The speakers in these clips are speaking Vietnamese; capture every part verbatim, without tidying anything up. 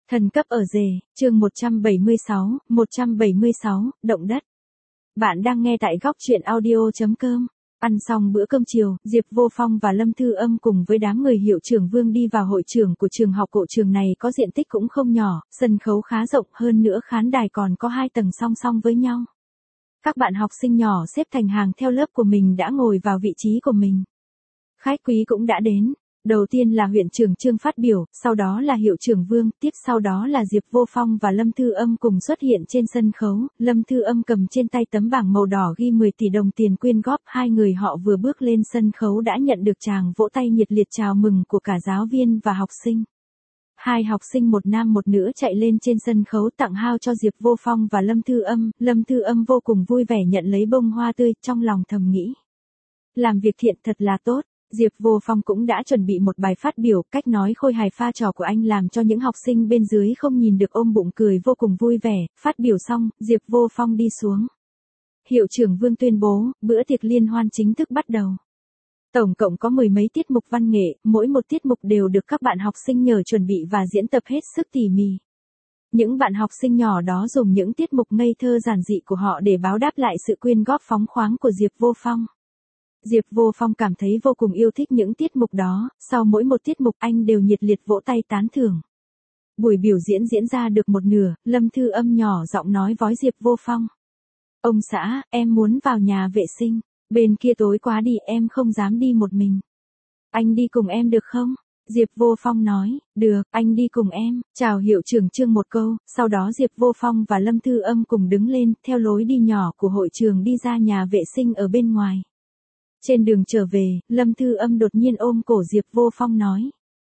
Thần cấp ở rể, chương một trăm bảy mươi sáu, một trăm bảy mươi sáu, động đất. Bạn đang nghe tại góc truyện audio chấm com. Ăn xong bữa cơm chiều, Diệp Vô Phong và Lâm Thư Âm cùng với đám người Hiệu trưởng Vương đi vào hội trường của trường học. Cổ trường này có diện tích cũng không nhỏ, sân khấu khá rộng, hơn nữa khán đài còn có hai tầng song song với nhau. Các bạn học sinh nhỏ xếp thành hàng theo lớp của mình đã ngồi vào vị trí của mình. Khách quý cũng đã đến. Đầu tiên là huyện trưởng Trương phát biểu, sau đó là Hiệu trưởng Vương, tiếp sau đó là Diệp Vô Phong và Lâm Thư Âm cùng xuất hiện trên sân khấu. Lâm Thư Âm cầm trên tay tấm bảng màu đỏ ghi mười tỷ đồng tiền quyên góp. Hai người họ vừa bước lên sân khấu đã nhận được tràng vỗ tay nhiệt liệt chào mừng của cả giáo viên và học sinh. Hai học sinh một nam một nữ chạy lên trên sân khấu tặng hao cho Diệp Vô Phong và Lâm Thư Âm. Lâm Thư Âm vô cùng vui vẻ nhận lấy bông hoa tươi, trong lòng thầm nghĩ: làm việc thiện thật là tốt. Diệp Vô Phong cũng đã chuẩn bị một bài phát biểu, cách nói khôi hài pha trò của anh làm cho những học sinh bên dưới không nhìn được ôm bụng cười vô cùng vui vẻ. Phát biểu xong, Diệp Vô Phong đi xuống. Hiệu trưởng Vương tuyên bố, bữa tiệc liên hoan chính thức bắt đầu. Tổng cộng có mười mấy tiết mục văn nghệ, mỗi một tiết mục đều được các bạn học sinh nhờ chuẩn bị và diễn tập hết sức tỉ mỉ. Những bạn học sinh nhỏ đó dùng những tiết mục ngây thơ giản dị của họ để báo đáp lại sự quyên góp phóng khoáng của Diệp Vô Phong. Diệp Vô Phong cảm thấy vô cùng yêu thích những tiết mục đó, sau mỗi một tiết mục anh đều nhiệt liệt vỗ tay tán thưởng. Buổi biểu diễn diễn ra được một nửa, Lâm Thư Âm nhỏ giọng nói với Diệp Vô Phong: ông xã, em muốn vào nhà vệ sinh, bên kia tối quá đi, em không dám đi một mình. Anh đi cùng em được không? Diệp Vô Phong nói: được, anh đi cùng em. Chào hiệu trưởng Trương một câu, sau đó Diệp Vô Phong và Lâm Thư Âm cùng đứng lên, theo lối đi nhỏ của hội trường đi ra nhà vệ sinh ở bên ngoài. Trên đường trở về, Lâm Thư Âm đột nhiên ôm cổ Diệp Vô Phong nói: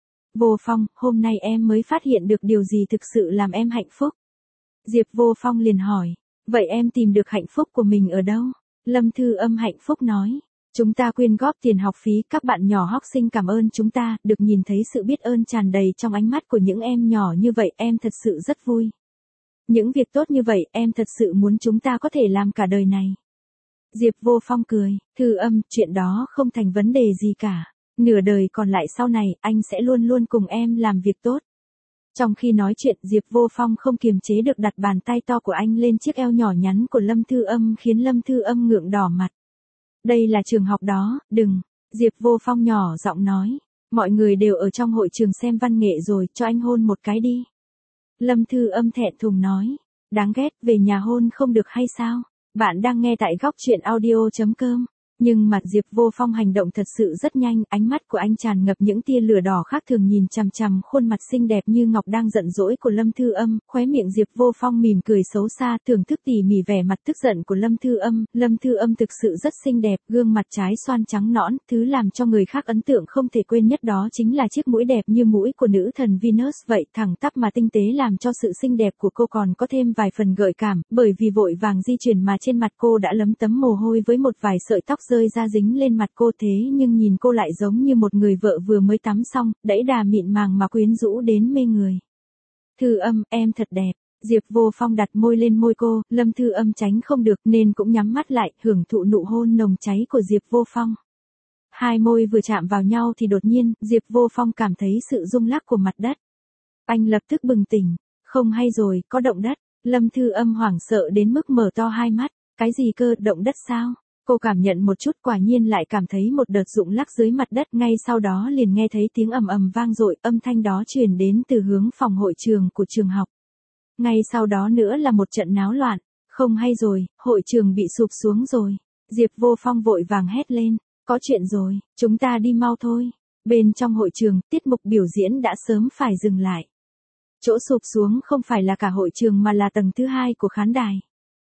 Vô Phong, hôm nay em mới phát hiện được điều gì thực sự làm em hạnh phúc. Diệp Vô Phong liền hỏi: vậy em tìm được hạnh phúc của mình ở đâu? Lâm Thư Âm hạnh phúc nói: chúng ta quyên góp tiền học phí, các bạn nhỏ học sinh cảm ơn chúng ta, được nhìn thấy sự biết ơn tràn đầy trong ánh mắt của những em nhỏ như vậy, em thật sự rất vui. Những việc tốt như vậy, em thật sự muốn chúng ta có thể làm cả đời này. Diệp Vô Phong cười: Thư Âm, chuyện đó không thành vấn đề gì cả. Nửa đời còn lại sau này, anh sẽ luôn luôn cùng em làm việc tốt. Trong khi nói chuyện, Diệp Vô Phong không kiềm chế được đặt bàn tay to của anh lên chiếc eo nhỏ nhắn của Lâm Thư Âm, khiến Lâm Thư Âm ngượng đỏ mặt. Đây là trường học đó, đừng. Diệp Vô Phong nhỏ giọng nói: mọi người đều ở trong hội trường xem văn nghệ rồi, cho anh hôn một cái đi. Lâm Thư Âm thẹn thùng nói: đáng ghét, về nhà hôn không được hay sao? Bạn đang nghe tại góc truyện audio chấm com. Nhưng mặt Diệp Vô Phong hành động thật sự rất nhanh, ánh mắt của anh tràn ngập những tia lửa đỏ khác thường nhìn chằm chằm khuôn mặt xinh đẹp như ngọc đang giận dỗi của Lâm Thư Âm, khóe miệng Diệp Vô Phong mỉm cười xấu xa, thưởng thức tỉ mỉ vẻ mặt tức giận của Lâm Thư Âm. Lâm Thư Âm thực sự rất xinh đẹp, gương mặt trái xoan trắng nõn, thứ làm cho người khác ấn tượng không thể quên nhất đó chính là chiếc mũi đẹp như mũi của nữ thần Venus vậy, thẳng tắp mà tinh tế làm cho sự xinh đẹp của cô còn có thêm vài phần gợi cảm, bởi vì vội vàng di chuyển mà trên mặt cô đã lấm tấm mồ hôi với một vài sợi tóc rơi ra dính lên mặt cô, thế nhưng nhìn cô lại giống như một người vợ vừa mới tắm xong, đẫy đà mịn màng mà quyến rũ đến mê người. Thư Âm, em thật đẹp. Diệp Vô Phong đặt môi lên môi cô, Lâm Thư Âm tránh không được nên cũng nhắm mắt lại, hưởng thụ nụ hôn nồng cháy của Diệp Vô Phong. Hai môi vừa chạm vào nhau thì đột nhiên, Diệp Vô Phong cảm thấy sự rung lắc của mặt đất. Anh lập tức bừng tỉnh: không hay rồi, có động đất. Lâm Thư Âm hoảng sợ đến mức mở to hai mắt: cái gì cơ, động đất sao? Cô cảm nhận một chút, quả nhiên lại cảm thấy một đợt rung lắc dưới mặt đất, ngay sau đó liền nghe thấy tiếng ầm ầm vang dội, âm thanh đó truyền đến từ hướng phòng hội trường của trường học. Ngay sau đó nữa là một trận náo loạn. Không hay rồi, hội trường bị sụp xuống rồi. Diệp Vô Phong vội vàng hét lên: có chuyện rồi, chúng ta đi mau thôi. Bên trong hội trường, tiết mục biểu diễn đã sớm phải dừng lại. Chỗ sụp xuống không phải là cả hội trường mà là tầng thứ hai của khán đài.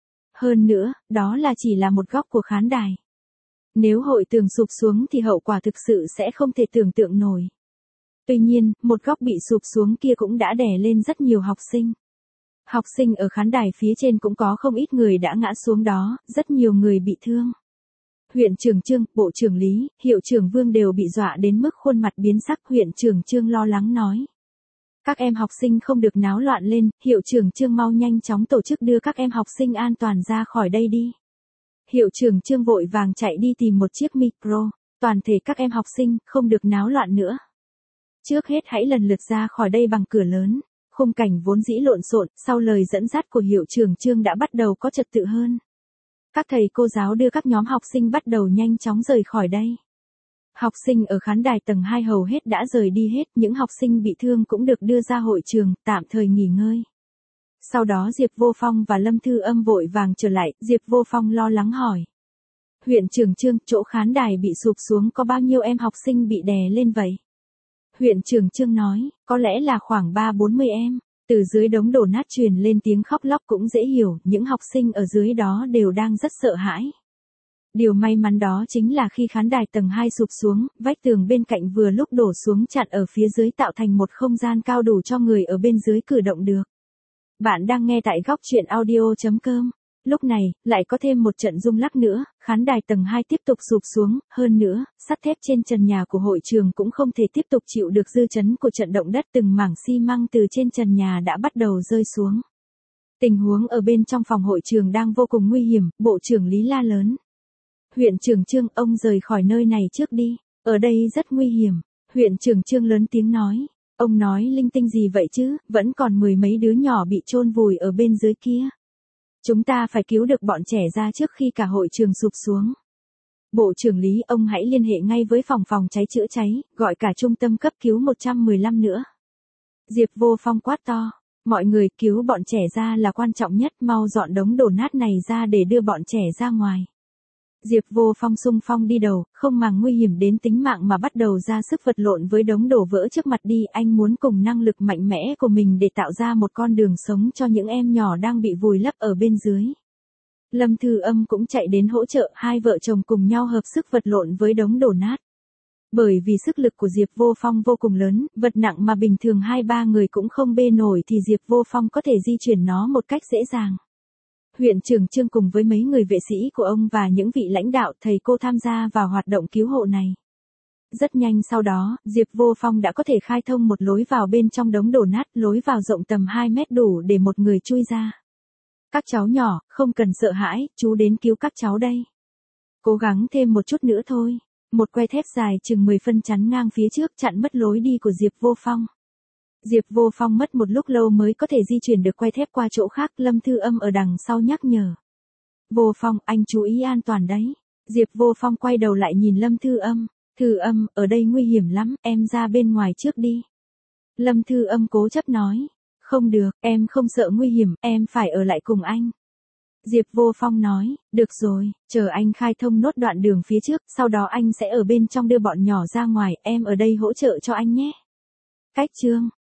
Hơn nữa, đó là chỉ là một góc của khán đài. Nếu hội tường sụp xuống thì hậu quả thực sự sẽ không thể tưởng tượng nổi. Tuy nhiên, một góc bị sụp xuống kia cũng đã đè lên rất nhiều học sinh. Học sinh ở khán đài phía trên cũng có không ít người đã ngã xuống đó, rất nhiều người bị thương. Huyện trưởng Trương, Bộ trưởng Lý, Hiệu trưởng Vương đều bị dọa đến mức khuôn mặt biến sắc. Huyện trưởng Trương lo lắng nói: các em học sinh không được náo loạn lên, hiệu trưởng Trương mau nhanh chóng tổ chức đưa các em học sinh an toàn ra khỏi đây đi. Hiệu trưởng Trương vội vàng chạy đi tìm một chiếc micro, toàn thể các em học sinh, không được náo loạn nữa. Trước hết hãy lần lượt ra khỏi đây bằng cửa lớn. Khung cảnh vốn dĩ lộn xộn, sau lời dẫn dắt của hiệu trưởng Trương đã bắt đầu có trật tự hơn. Các thầy cô giáo đưa các nhóm học sinh bắt đầu nhanh chóng rời khỏi đây. Học sinh ở khán đài tầng hai hầu hết đã rời đi hết, những học sinh bị thương cũng được đưa ra hội trường, tạm thời nghỉ ngơi. Sau đó Diệp Vô Phong và Lâm Thư Âm vội vàng trở lại, Diệp Vô Phong lo lắng hỏi. Huyện trưởng Trương, chỗ khán đài bị sụp xuống có bao nhiêu em học sinh bị đè lên vậy? Huyện trưởng Trương nói, có lẽ là khoảng ba bốn mươi em. Từ dưới đống đổ nát truyền lên tiếng khóc lóc cũng dễ hiểu, những học sinh ở dưới đó đều đang rất sợ hãi. Điều may mắn đó chính là khi khán đài tầng hai sụp xuống, vách tường bên cạnh vừa lúc đổ xuống chặn ở phía dưới tạo thành một không gian cao đủ cho người ở bên dưới cử động được. Bạn đang nghe tại góc truyện audio chấm com. Lúc này, lại có thêm một trận rung lắc nữa, khán đài tầng hai tiếp tục sụp xuống, hơn nữa, sắt thép trên trần nhà của hội trường cũng không thể tiếp tục chịu được dư chấn của trận động đất, từng mảng xi măng từ trên trần nhà đã bắt đầu rơi xuống. Tình huống ở bên trong phòng hội trường đang vô cùng nguy hiểm, Bộ trưởng Lý la lớn. Huyện trưởng Trương, ông rời khỏi nơi này trước đi, ở đây rất nguy hiểm. Huyện trưởng Trương lớn tiếng nói, ông nói linh tinh gì vậy chứ, vẫn còn mười mấy đứa nhỏ bị chôn vùi ở bên dưới kia. Chúng ta phải cứu được bọn trẻ ra trước khi cả hội trường sụp xuống. Bộ trưởng Lý, ông hãy liên hệ ngay với phòng phòng cháy chữa cháy, gọi cả trung tâm cấp cứu một một năm nữa. Diệp Vô Phong quát to, mọi người cứu bọn trẻ ra là quan trọng nhất, mau dọn đống đổ nát này ra để đưa bọn trẻ ra ngoài. Diệp Vô Phong xung phong đi đầu, không màng nguy hiểm đến tính mạng mà bắt đầu ra sức vật lộn với đống đổ vỡ trước mặt đi, anh muốn cùng năng lực mạnh mẽ của mình để tạo ra một con đường sống cho những em nhỏ đang bị vùi lấp ở bên dưới. Lâm Thư Âm cũng chạy đến hỗ trợ, hai vợ chồng cùng nhau hợp sức vật lộn với đống đổ nát. Bởi vì sức lực của Diệp Vô Phong vô cùng lớn, vật nặng mà bình thường hai ba người cũng không bê nổi thì Diệp Vô Phong có thể di chuyển nó một cách dễ dàng. Huyện trưởng Trương cùng với mấy người vệ sĩ của ông và những vị lãnh đạo thầy cô tham gia vào hoạt động cứu hộ này. Rất nhanh sau đó, Diệp Vô Phong đã có thể khai thông một lối vào bên trong đống đổ nát, lối vào rộng tầm hai mét đủ để một người chui ra. Các cháu nhỏ, không cần sợ hãi, chú đến cứu các cháu đây. Cố gắng thêm một chút nữa thôi. Một que thép dài chừng mười phân chắn ngang phía trước chặn mất lối đi của Diệp Vô Phong. Diệp Vô Phong mất một lúc lâu mới có thể di chuyển được que thép qua chỗ khác, Lâm Thư Âm ở đằng sau nhắc nhở. Vô Phong, anh chú ý an toàn đấy. Diệp Vô Phong quay đầu lại nhìn Lâm Thư Âm. Thư Âm, ở đây nguy hiểm lắm, em ra bên ngoài trước đi. Lâm Thư Âm cố chấp nói. Không được, em không sợ nguy hiểm, em phải ở lại cùng anh. Diệp Vô Phong nói, được rồi, chờ anh khai thông nốt đoạn đường phía trước, sau đó anh sẽ ở bên trong đưa bọn nhỏ ra ngoài, em ở đây hỗ trợ cho anh nhé. Cách chương